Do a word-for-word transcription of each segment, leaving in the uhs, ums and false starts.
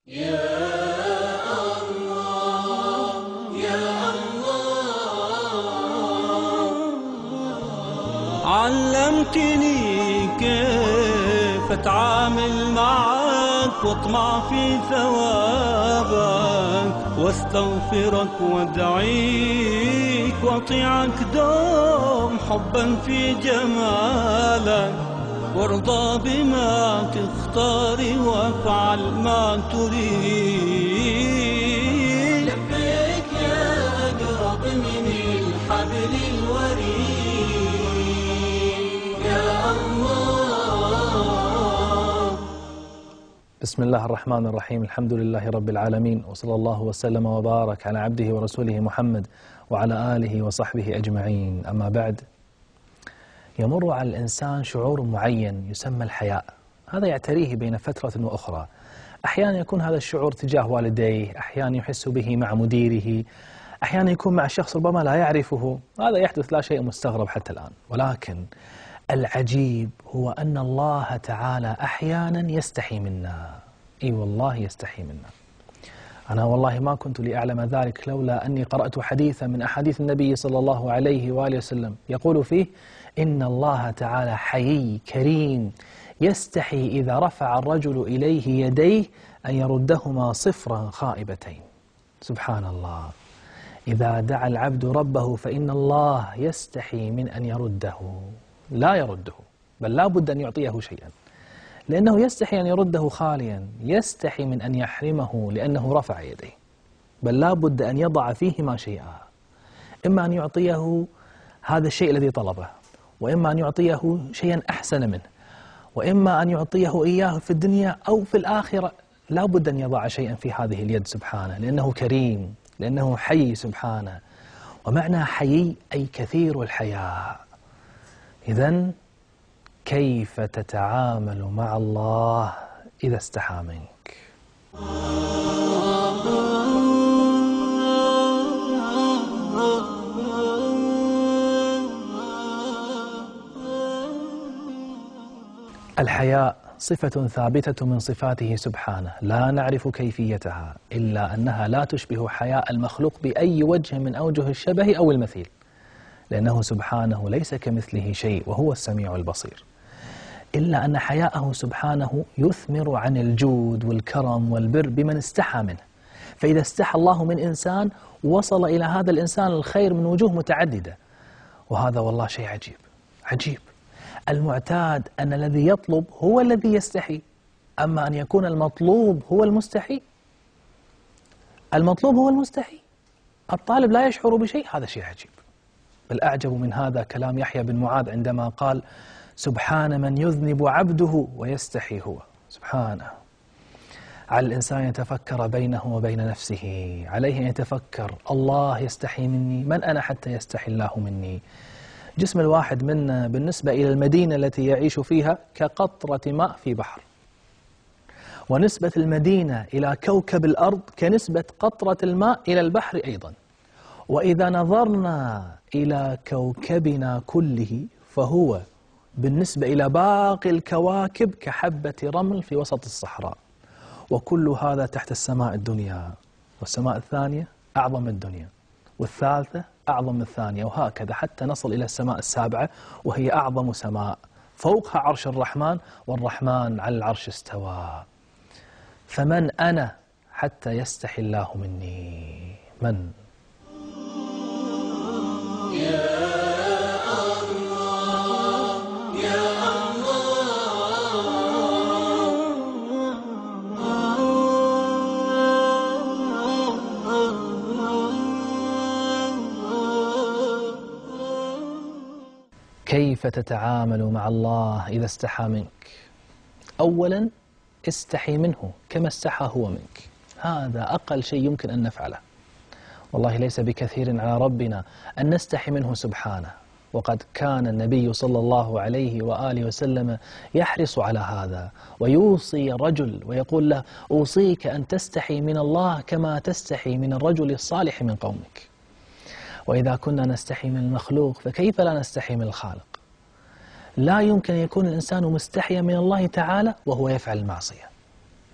يا الله يا الله، علمتني كيف أتعامل معك واطمع في ثوابك واستغفرك وادعيك واطيعك دوم حبا في جمالك، وارضى بما تختار وافعل ما تريد. لبيك يا أقرب من الحبل الوريد يا الله. بسم الله الرحمن الرحيم، الحمد لله رب العالمين، وصلى الله وسلم وبارك على عبده ورسوله محمد وعلى آله وصحبه أجمعين. أما بعد، يمر على الإنسان شعور معين يسمى الحياء، هذا يعتريه بين فترة وأخرى. أحيانا يكون هذا الشعور تجاه والديه، أحيانا يحس به مع مديره، أحيانا يكون مع شخص ربما لا يعرفه. هذا يحدث، لا شيء مستغرب حتى الآن. ولكن العجيب هو أن الله تعالى أحيانا يستحي منا. إي والله يستحي منا. أنا والله ما كنت لأعلم ذلك لولا أني قرأت حديثا من أحاديث النبي صلى الله عليه وآله وسلم يقول فيه: إن الله تعالى حيي كريم يستحي إذا رفع الرجل إليه يديه أن يردهما صفرا خائبتين. سبحان الله، إذا دعا العبد ربه فإن الله يستحي من أن يرده، لا يرده، بل لا بد أن يعطيه شيئا، لأنه يستحي أن يرده خاليا، يستحي من أن يحرمه لأنه رفع يديه، بل لا بد أن يضع فيهما شيئا، إما أن يعطيه هذا الشيء الذي طلبه، وإما أن يعطيه شيئا أحسن منه، وإما أن يعطيه إياه في الدنيا أو في الآخرة. لا بد أن يضع شيئا في هذه اليد سبحانه، لأنه كريم، لأنه حي سبحانه. ومعنى حيي أي كثير الحياء. إذن كيف تتعامل مع الله إذا استحى منك؟ الحياء صفة ثابتة من صفاته سبحانه، لا نعرف كيفيتها، إلا أنها لا تشبه حياء المخلوق بأي وجه من أوجه الشبه أو المثيل، لأنه سبحانه ليس كمثله شيء وهو السميع البصير. إلا أن حياءه سبحانه يثمر عن الجود والكرم والبر بمن استحى منه. فإذا استحى الله من إنسان وصل إلى هذا الإنسان الخير من وجوه متعددة، وهذا والله شيء عجيب عجيب. المعتاد أن الذي يطلب هو الذي يستحي، أما أن يكون المطلوب هو المستحي. المطلوب هو المستحي، الطالب لا يشعر بشيء، هذا شيء عجيب. بل أعجب من هذا كلام يحيى بن معاذ عندما قال: سبحان من يذنب عبده ويستحي هو. سبحانه. على الإنسان يتفكر بينه وبين نفسه، عليه أن يتفكر: الله يستحي مني، من أنا حتى يستحي الله مني؟ جسم الواحد منا بالنسبة إلى المدينة التي يعيش فيها كقطرة ماء في بحر، ونسبة المدينة إلى كوكب الأرض كنسبة قطرة الماء إلى البحر أيضا. وإذا نظرنا إلى كوكبنا كله فهو بالنسبة إلى باقي الكواكب كحبة رمل في وسط الصحراء، وكل هذا تحت السماء الدنيا، والسماء الثانية أعظم من الدنيا، والثالثة أعظم من الثانية، وهكذا حتى نصل إلى السماء السابعة وهي أعظم سماء، فوقها عرش الرحمن، والرحمن على العرش استوى. فمن أنا حتى يستحي الله مني؟ من؟ يا الله يا كيف تتعامل مع الله إذا استحى منك؟ أولا، استحي منه كما استحى هو منك، هذا أقل شيء يمكن أن نفعله. والله ليس بكثير على ربنا أن نستحي منه سبحانه، وقد كان النبي صلى الله عليه وآله وسلم يحرص على هذا، ويوصي الرجل ويقول له: أوصيك أن تستحي من الله كما تستحي من الرجل الصالح من قومك. وإذا كنا نستحي من المخلوق فكيف لا نستحي من الخالق؟ لا يمكن أن يكون الإنسان مستحيا من الله تعالى وهو يفعل المعصية،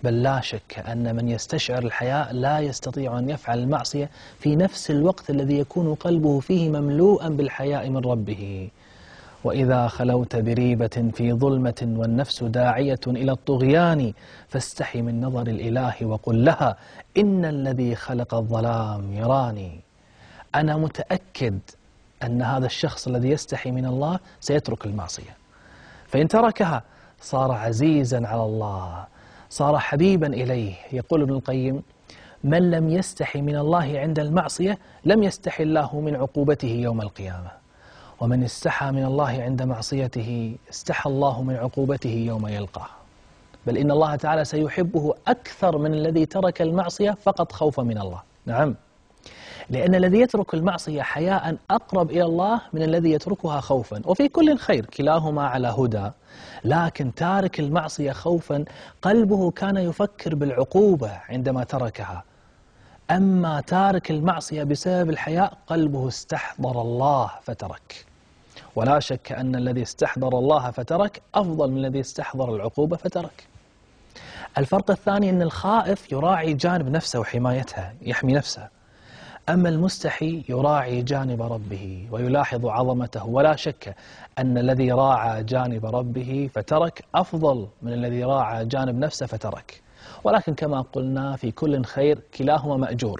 بل لا شك أن من يستشعر الحياء لا يستطيع أن يفعل المعصية في نفس الوقت الذي يكون قلبه فيه مملوءا بالحياء من ربه. وإذا خلوت بريبة في ظلمة والنفس داعية إلى الطغيان فاستحي من نظر الإله وقل لها إن الذي خلق الظلام يراني. أنا متأكد أن هذا الشخص الذي يستحي من الله سيترك المعصية، فإن تركها صار عزيزا على الله، صار حبيبا إليه. يقول ابن القيم: من لم يستحي من الله عند المعصية لم يستحي الله من عقوبته يوم القيامة، ومن استحى من الله عند معصيته استحى الله من عقوبته يوم يلقاه. بل إن الله تعالى سيحبه أكثر من الذي ترك المعصية فقط خوفا من الله. نعم، لأن الذي يترك المعصية حياء أقرب إلى الله من الذي يتركها خوفا، وفي كل خير، كلاهما على هدى. لكن تارك المعصية خوفا قلبه كان يفكر بالعقوبة عندما تركها، أما تارك المعصية بسبب الحياء قلبه استحضر الله فترك. ولا شك أن الذي استحضر الله فترك أفضل من الذي استحضر العقوبة فترك. الفرق الثاني أن الخائف يراعي جانب نفسه وحمايتها، يحمي نفسه، أما المستحي يراعي جانب ربه ويلاحظ عظمته. ولا شك أن الذي راعى جانب ربه فترك أفضل من الذي راعى جانب نفسه فترك. ولكن كما قلنا في كل خير، كلاهما مأجور.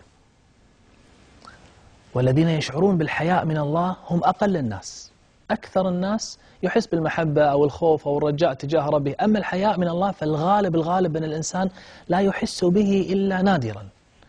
والذين يشعرون بالحياء من الله هم أقل الناس. أكثر الناس يحس بالمحبة أو الخوف أو الرجاء تجاه ربه، أما الحياء من الله فالغالب الغالب أن الإنسان لا يحس به إلا نادرا.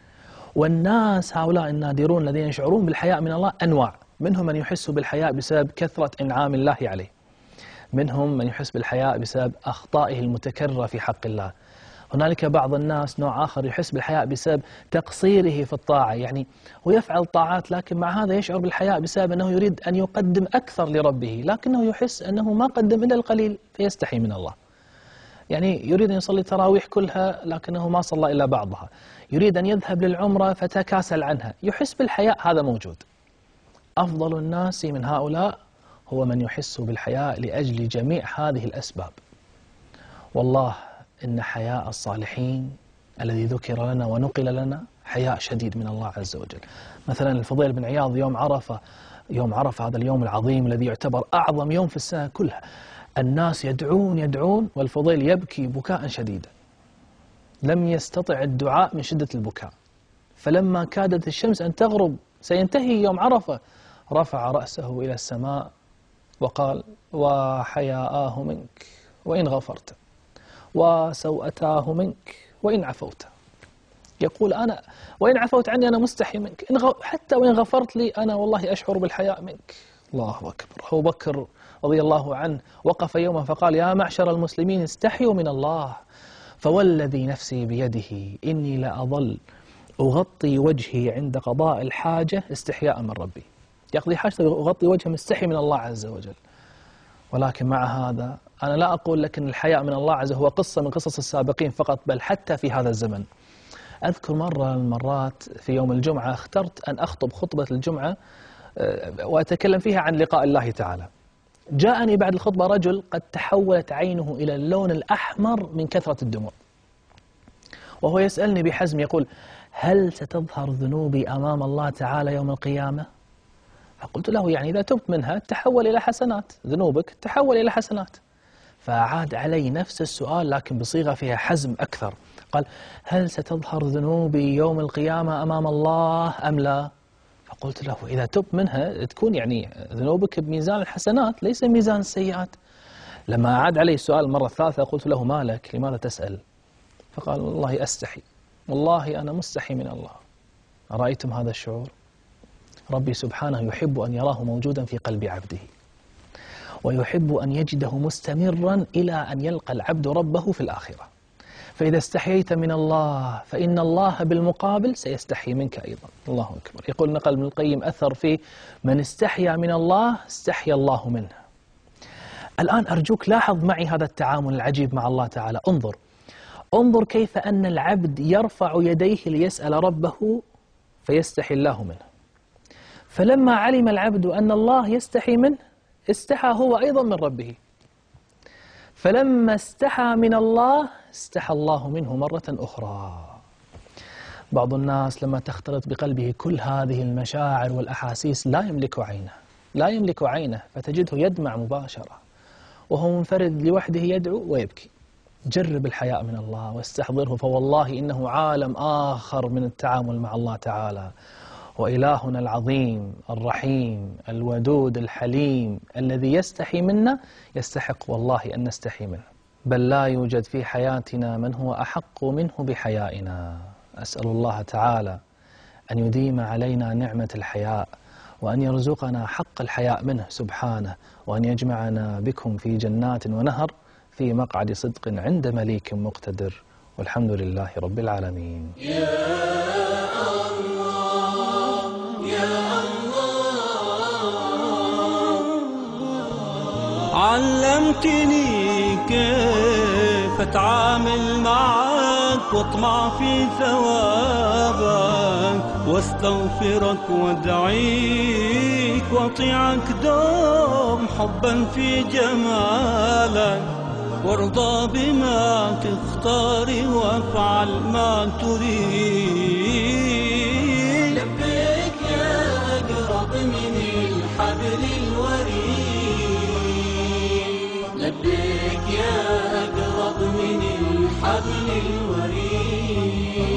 والناس هؤلاء النادرون الذين يشعرون بالحياء من الله أنواع، منهم من يحس بالحياء بسبب كثرة إنعام الله عليه، منهم من يحس بالحياء بسبب أخطائه المتكررة في حق الله، هنالك بعض الناس نوع آخر يحس بالحياء بسبب تقصيره في الطاعة، يعني هو يفعل طاعات لكن مع هذا يشعر بالحياء بسبب أنه يريد أن يقدم أكثر لربه، لكنه يحس أنه ما قدم إلا القليل فيستحي من الله. يعني يريد أن يصلي التراويح كلها لكنه ما صلى إلا بعضها، يريد أن يذهب للعمرة فتكاسل عنها، يحس بالحياء، هذا موجود. أفضل الناس من هؤلاء هو من يحس بالحياء لأجل جميع هذه الأسباب. والله إن حياء الصالحين الذي ذكر لنا ونقل لنا حياء شديد من الله عز وجل. مثلا الفضيل بن عياض يوم عرفة، يوم عرفة هذا اليوم العظيم الذي يعتبر أعظم يوم في السنة كلها، الناس يدعون يدعون والفضيل يبكي بكاء شديدا، لم يستطع الدعاء من شدة البكاء، فلما كادت الشمس أن تغرب سينتهي يوم عرفة رفع رأسه إلى السماء وقال: وحياءاه منك وإن غفرت، وسوءتاه منك وإن عفوت. يقول: أنا وإن عفوت عني أنا مستحي منك، إن غ... حتى وإن غفرت لي أنا والله أشعر بالحياء منك. الله أكبر. أبو بكر رضي الله عنه وقف يوما فقال: يا معشر المسلمين استحيوا من الله، فوالذي نفسي بيده إني لأظل أغطي وجهي عند قضاء الحاجة استحياء من ربي. يقضي حاجته أغطي وجهه مستحي من الله عز وجل. ولكن مع هذا أنا لا أقول لك أن الحياء من الله عز وجل هو قصة من قصص السابقين فقط، بل حتى في هذا الزمن. أذكر مرة من المرات في يوم الجمعة اخترت أن أخطب خطبة الجمعة وأتكلم فيها عن لقاء الله تعالى. جاءني بعد الخطبة رجل قد تحولت عينه إلى اللون الأحمر من كثرة الدموع، وهو يسألني بحزم يقول: هل ستظهر ذنوبي أمام الله تعالى يوم القيامة؟ فقلت له: يعني إذا تبت منها تحول إلى حسنات، ذنوبك تحول إلى حسنات. فأعاد علي نفس السؤال لكن بصيغة فيها حزم أكثر، قال: هل ستظهر ذنوبي يوم القيامة أمام الله أم لا؟ فقلت له: إذا تبت منها تكون يعني ذنوبك بميزان الحسنات ليس ميزان السيئات. لما أعاد علي السؤال المرة الثالثة قلت له: ما لك، لماذا تسأل؟ فقال: والله أستحي، والله أنا مستحي من الله. أرأيتم هذا الشعور؟ ربي سبحانه يحب أن يراه موجودا في قلب عبده، ويحب أن يجده مستمرا إلى أن يلقى العبد ربه في الآخرة. فإذا استحييت من الله فإن الله بالمقابل سيستحي منك أيضا. الله أكبر. يقول نقل ابن القيم أثر فيه: من استحيا من الله استحيا الله منه. الآن أرجوك لاحظ معي هذا التعامل العجيب مع الله تعالى. انظر انظر كيف أن العبد يرفع يديه ليسأل ربه فيستحي الله منه، فلما علم العبد أن الله يستحي منه استحى هو أيضا من ربه، فلما استحى من الله استحى الله منه مرة أخرى. بعض الناس لما تختلط بقلبه كل هذه المشاعر والأحاسيس لا يملك عينه لا يملك عينه فتجده يدمع مباشرة وهو منفرد لوحده يدعو ويبكي. جرب الحياء من الله واستحضره، فوالله إنه عالم آخر من التعامل مع الله تعالى. وإلهنا العظيم الرحيم الودود الحليم الذي يستحي منا يستحق والله أن نستحي منه، بل لا يوجد في حياتنا من هو أحق منه بحيائنا. أسأل الله تعالى أن يديم علينا نعمة الحياء، وأن يرزقنا حق الحياء منه سبحانه، وأن يجمعنا بكم في جنات ونهر في مقعد صدق عند مليك مقتدر، والحمد لله رب العالمين. يا الله يا الله، علمتني كيف أتعامل معك واطمع في ثوابك، واستغفرك وادعيك واطيعك دوم حبا في جمالك، وارضى بما تختار وافعل ما تريد. لبيك يا أقرب من الحبل الوريد، لبيك يا أقرب من الحبل الوريد.